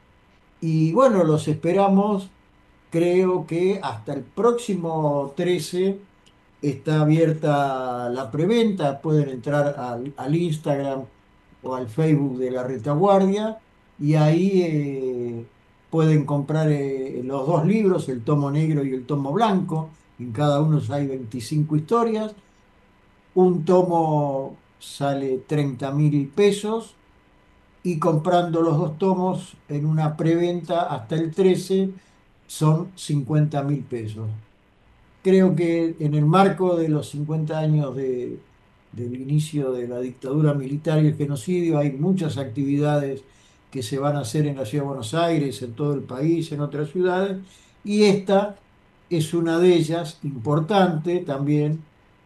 Y bueno, los esperamos, creo que hasta el próximo trece está abierta la preventa, pueden entrar al, al Instagram o al Facebook de la Retaguardia, y ahí eh, pueden comprar eh, los dos libros, el tomo negro y el tomo blanco. En cada uno hay veinticinco historias. Un tomo sale treinta mil pesos, y comprando los dos tomos en una preventa hasta el trece son cincuenta mil pesos. Creo que en el marco de los cincuenta años de- del inicio de la dictadura militar y el genocidio, hay muchas actividades que se van a hacer en la Ciudad de Buenos Aires, en todo el país, en otras ciudades, y esta es una de ellas, importante también,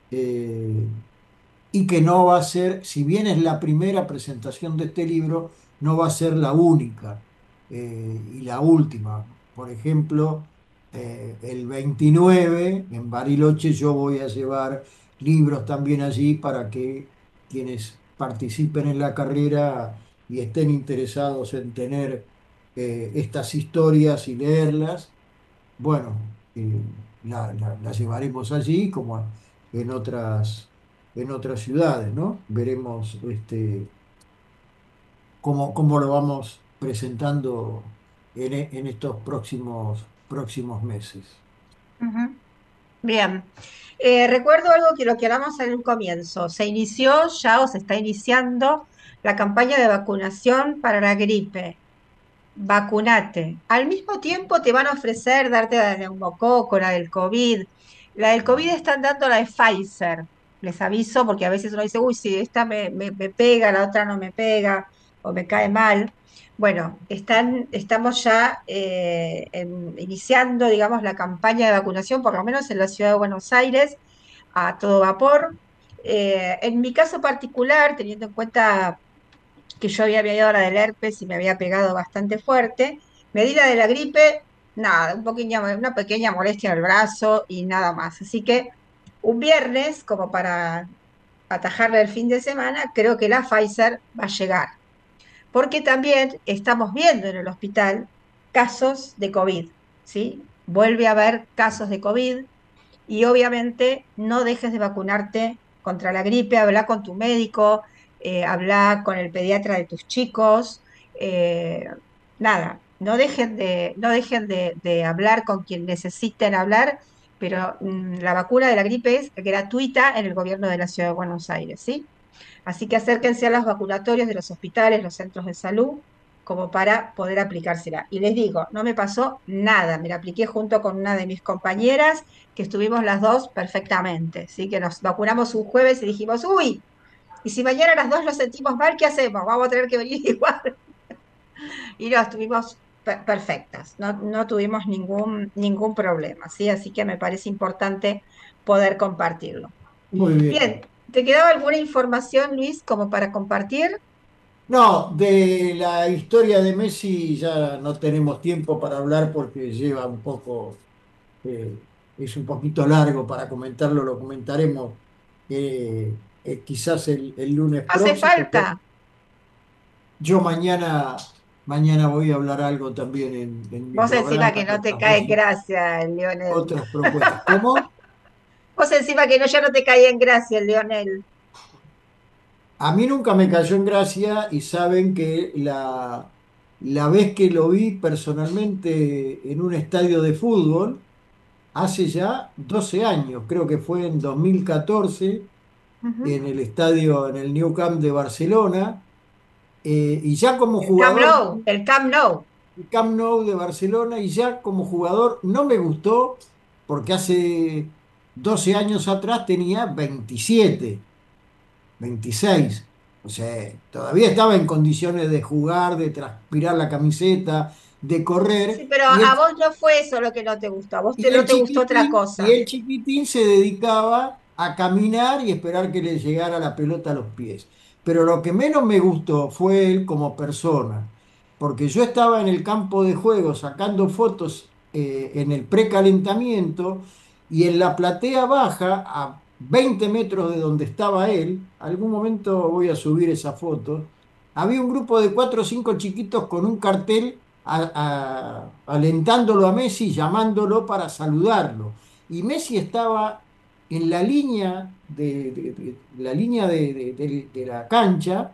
eh, y que no va a ser, si bien es la primera presentación de este libro, no va a ser la única eh, y la última. Por ejemplo, eh, el veintinueve en Bariloche yo voy a llevar libros también allí para que quienes participen en la carrera y estén interesados en tener eh, estas historias y leerlas, bueno, eh, la, la- la llevaremos allí como en otras, en otras ciudades, ¿no? Veremos este, cómo, cómo lo vamos presentando en, e- en estos próximos, próximos meses. Ujú. Bien. Eh, recuerdo algo que lo que hablamos en un comienzo. Se inició ya o se está iniciando la campaña de vacunación para la gripe. Vacunate. Al mismo tiempo te van a ofrecer darte la de neumococo, la del COVID. La del COVID están dando la de Pfizer. Les aviso porque a veces uno dice, uy, si esta me, me, me pega, la otra no me pega o me cae mal. Bueno, están, estamos ya eh, en- iniciando, digamos, la campaña de vacunación, por lo menos en la ciudad de Buenos Aires, a todo vapor. Eh, en mi caso particular, teniendo en cuenta que yo había pegado la del herpes y me había pegado bastante fuerte. Me di la de la gripe, nada, un poquillo, una pequeña molestia en el brazo y nada más. Así que un viernes, como para atajarle el fin de semana, creo que la Pfizer va a llegar. Porque también estamos viendo en el hospital casos de COVID, ¿sí? Vuelve a haber casos de COVID y obviamente no dejes de vacunarte contra la gripe, habla con tu médico, eh, habla con el pediatra de tus chicos, eh, nada, no dejen de, no dejen de, de hablar con quien necesiten hablar, pero mm, la vacuna de la gripe es gratuita en el gobierno de la Ciudad de Buenos Aires, ¿sí? Así que acérquense a los vacunatorios de los hospitales, los centros de salud, como para poder aplicársela. Y les digo, no me pasó nada, me la apliqué junto con una de mis compañeras, que estuvimos las dos perfectamente, ¿sí? Que nos vacunamos un jueves y dijimos, uy, y si mañana las dos lo sentimos mal, ¿qué hacemos? Vamos a tener que venir igual. Y no, estuvimos per- perfectas, no, no tuvimos ningún, ningún problema, ¿sí? Así que me parece importante poder compartirlo. Muy Bien, bien. ¿Te quedaba alguna información, Luis, como para compartir? No, de la historia de Messi ya no tenemos tiempo para hablar porque lleva un poco, eh, es un poquito largo para comentarlo, lo comentaremos eh, eh, quizás el, el lunes Hace próximo. falta. Yo mañana, mañana voy a hablar algo también en, en mi Vos encima programa, que no te otras cae en cosas, gracia el Lionel. otras propuestas. ¿Cómo? Vos encima que no, ya no te caía en gracia el Lionel. A mí nunca me cayó en gracia y saben que la, la vez que lo vi personalmente en un estadio de fútbol, hace ya doce años, creo que fue en dos mil catorce, Ujú. en el estadio, en el Nou Camp de Barcelona, eh, y ya como El Camp jugador, Nou, el Camp Nou. el Camp Nou de Barcelona, y ya como jugador no me gustó porque hace doce años atrás tenía veintisiete, veintiséis. O sea, todavía estaba en condiciones de jugar, de transpirar la camiseta, de correr. Sí, pero Y a el, vos no fue eso lo que no te gustó, a vos y te, no el te gustó otra chiquitín, y cosa. el chiquitín se dedicaba a caminar y esperar que le llegara la pelota a los pies. Pero lo que menos me gustó fue él como persona, porque yo estaba en el campo de juego sacando fotos eh, en el precalentamiento y en la platea baja, a veinte metros de donde estaba él, algún momento voy a subir esa foto, había un grupo de cuatro o cinco chiquitos con un cartel a- a- alentándolo a Messi, llamándolo para saludarlo. Y Messi estaba en la línea de, de- de- la línea de, de- de- de la cancha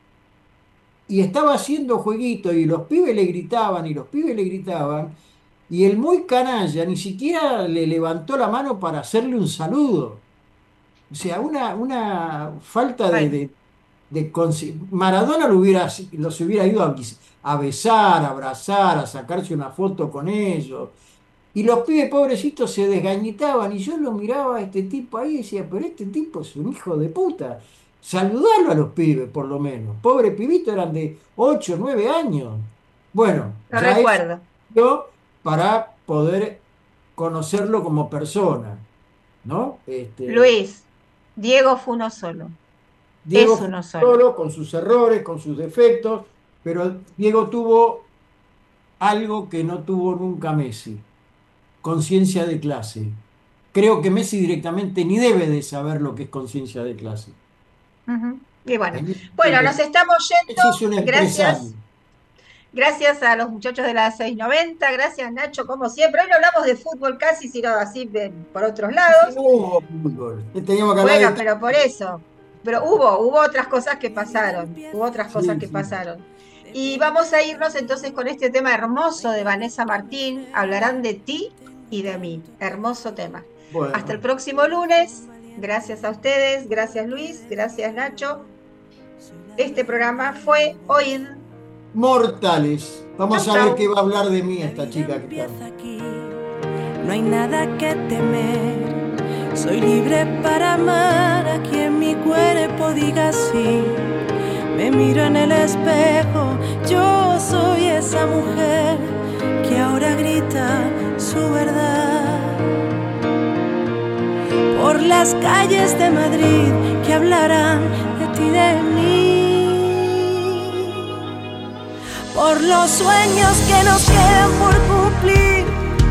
y estaba haciendo jueguito y los pibes le gritaban y los pibes le gritaban y el muy canalla ni siquiera le levantó la mano para hacerle un saludo. O sea, una, una falta de, Bueno, de- de consi- Maradona lo hubiera, los hubiera ido a, vis- a besar, a abrazar, a sacarse una foto con ellos. Y los pibes pobrecitos se desgañitaban y yo lo miraba a este tipo ahí y decía, pero este tipo es un hijo de puta. Saludalo a los pibes, por lo menos. Pobre pibito, eran de ocho nueve años. Bueno, lo ya eso recuerdo. yo para poder conocerlo como persona, ¿no? Este, Luis, Diego fue uno solo, Diego es fue uno solo. solo, con sus errores, con sus defectos, pero Diego tuvo algo que no tuvo nunca Messi, conciencia de clase. Creo que Messi directamente ni debe de saber lo que es conciencia de clase. Ujú. Y bueno, En mi bueno, punto nos de- estamos Messi es un yendo. Gracias, empresario. gracias a los muchachos de la seiscientos noventa, gracias Nacho, como siempre. Hoy no hablamos de fútbol casi, sino así de- por otros Y lados. si no hubo fútbol, teníamos que hablar Bueno, de... pero por eso. Pero hubo, hubo otras cosas que pasaron, hubo otras cosas Sí, que sí. pasaron. Y vamos a irnos entonces con este tema hermoso de Vanessa Martín, Hablarán de ti y de mí. Hermoso tema. Bueno, Hasta el próximo lunes. Gracias a ustedes, gracias Luis, gracias Nacho. Este programa fue Oíd. mortales. Vamos Chau, a ver chau. qué va a hablar de mí La esta vida chica que empieza está. aquí, no hay nada que temer. Soy libre para amar a quien mi cuerpo diga sí. Me miro en el espejo, yo soy esa mujer que ahora grita su verdad. Por las calles de Madrid que hablarán de ti, de mí. Por los sueños que nos quedan por cumplir.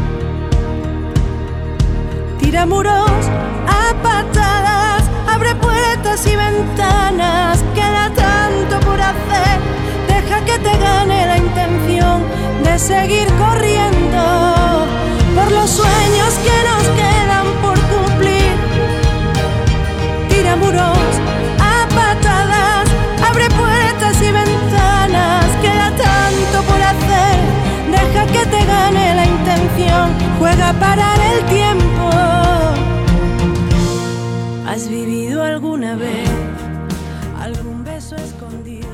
Tira muros a patadas, abre puertas y ventanas. Queda tanto por hacer, deja que te gane la intención de seguir corriendo. Por los sueños que nos quedan por cumplir. Tira muros a patadas, abre puertas y ventanas. Queda tanto por hacer, deja que te gane la intención. Juega a parar el tiempo. ¿Has vivido alguna vez algún beso escondido?